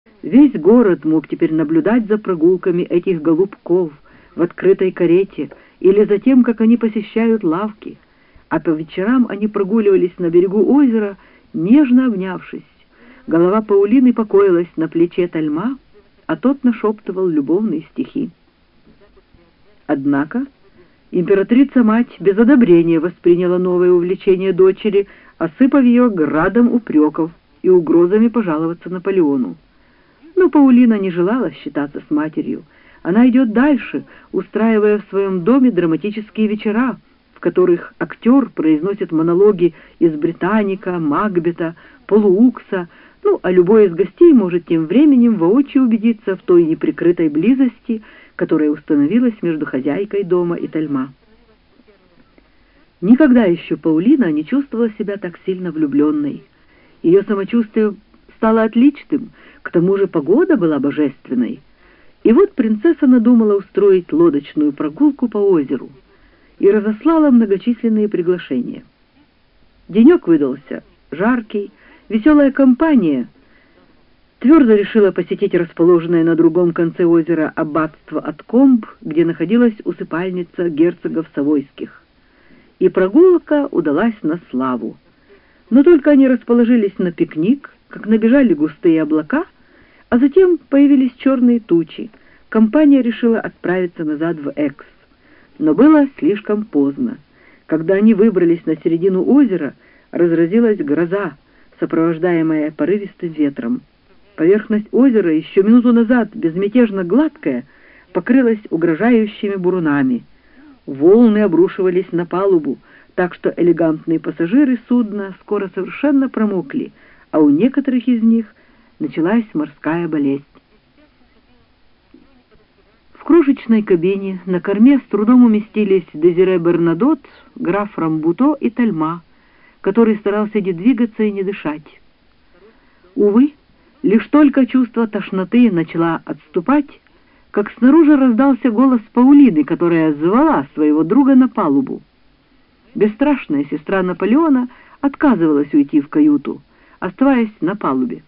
Весь город мог теперь наблюдать за прогулками этих голубков в открытой карете или за тем, как они посещают лавки, а по вечерам они прогуливались на берегу озера, нежно обнявшись. Голова Паулины покоилась на плече Тальма, а тот нашептывал любовные стихи. Однако императрица-мать без одобрения восприняла новое увлечение дочери, осыпав ее градом упреков и угрозами пожаловаться Наполеону. Но Паулина не желала считаться с матерью. Она идет дальше, устраивая в своем доме драматические вечера, в которых актер произносит монологи из «Британика», «Макбета», «Полуукса», а любой из гостей может тем временем воочию убедиться в той неприкрытой близости, которая установилась между хозяйкой дома и Тальма. Никогда еще Паулина не чувствовала себя так сильно влюбленной. Ее самочувствие стало отличным, к тому же погода была божественной. И вот принцесса надумала устроить лодочную прогулку по озеру и разослала многочисленные приглашения. Денек выдался жаркий, веселая компания твердо решила посетить расположенное на другом конце озера аббатство Откомб, где находилась усыпальница герцогов Савойских. И прогулка удалась на славу. Но только они расположились на пикник, как набежали густые облака, а затем появились черные тучи. Компания решила отправиться назад в Экс. Но было слишком поздно. Когда они выбрались на середину озера, разразилась гроза, сопровождаемая порывистым ветром. Поверхность озера, еще минуту назад безмятежно гладкая, покрылась угрожающими бурунами. Волны обрушивались на палубу, так что элегантные пассажиры судна скоро совершенно промокли, а у некоторых из них началась морская болезнь. В крошечной кабине на корме с трудом уместились Дезире Бернадот, граф Рамбуто и Тальма, который старался не двигаться и не дышать. Увы, лишь только чувство тошноты начало отступать, как снаружи раздался голос Паулины, которая звала своего друга на палубу. Бесстрашная сестра Наполеона отказывалась уйти в каюту, оставаясь на палубе.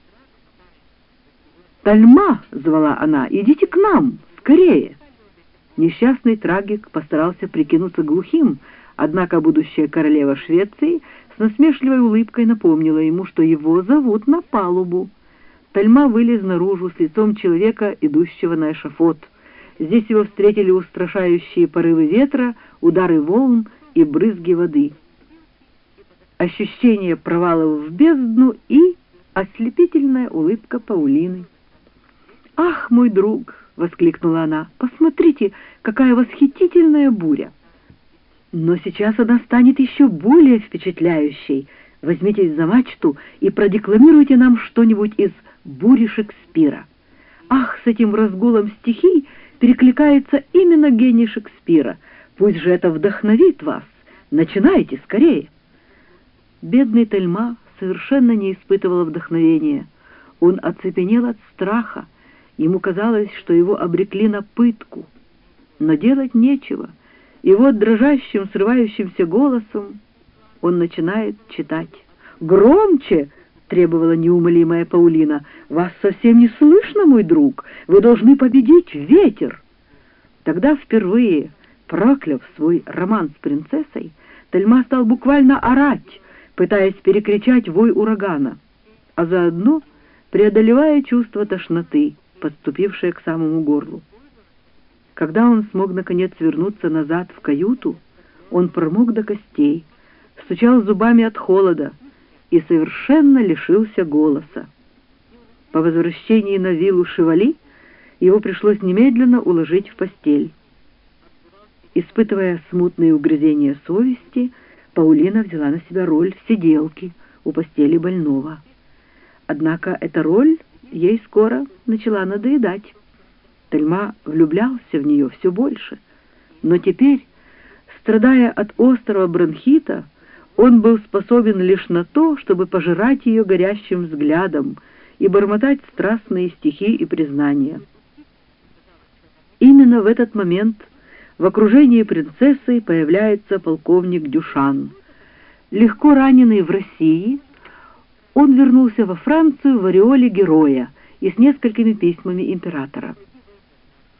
«Тальма!» — звала она, — «идите к нам, скорее!» Несчастный трагик постарался прикинуться глухим, однако будущая королева Швеции с насмешливой улыбкой напомнила ему, что его зовут на палубу. Тальма вылез наружу с лицом человека, идущего на эшафот. Здесь его встретили устрашающие порывы ветра, удары волн и брызги воды. Ощущение провала в бездну и ослепительная улыбка Паулины. «Ах, мой друг!» — воскликнула она. «Посмотрите, какая восхитительная буря! Но сейчас она станет еще более впечатляющей. Возьмитесь за мачту и продекламируйте нам что-нибудь из «Бури Шекспира». Ах, с этим разгулом стихий перекликается именно гений Шекспира. Пусть же это вдохновит вас. Начинайте скорее!» Бедный Тальма совершенно не испытывал вдохновения. Он оцепенел от страха. Ему казалось, что его обрекли на пытку. Но делать нечего. И вот дрожащим, срывающимся голосом он начинает читать. «Громче!» — требовала неумолимая Паулина. «Вас совсем не слышно, мой друг. Вы должны победить ветер!» Тогда впервые, прокляв свой роман с принцессой, Тальма стал буквально орать, пытаясь перекричать вой урагана, а заодно преодолевая чувство тошноты, подступившее к самому горлу. Когда он смог наконец вернуться назад в каюту, он промок до костей, стучал зубами от холода и совершенно лишился голоса. По возвращении на виллу Шевали его пришлось немедленно уложить в постель. Испытывая смутные угрызения совести, Паулина взяла на себя роль сиделки у постели больного. Однако эта роль ей скоро начала надоедать. Тальма влюблялся в нее все больше, но теперь, страдая от острого бронхита, он был способен лишь на то, чтобы пожирать ее горящим взглядом и бормотать страстные стихи и признания. Именно в этот момент в окружении принцессы появляется полковник Дюшан. Легко раненый в России, он вернулся во Францию в ореоле героя и с несколькими письмами императора.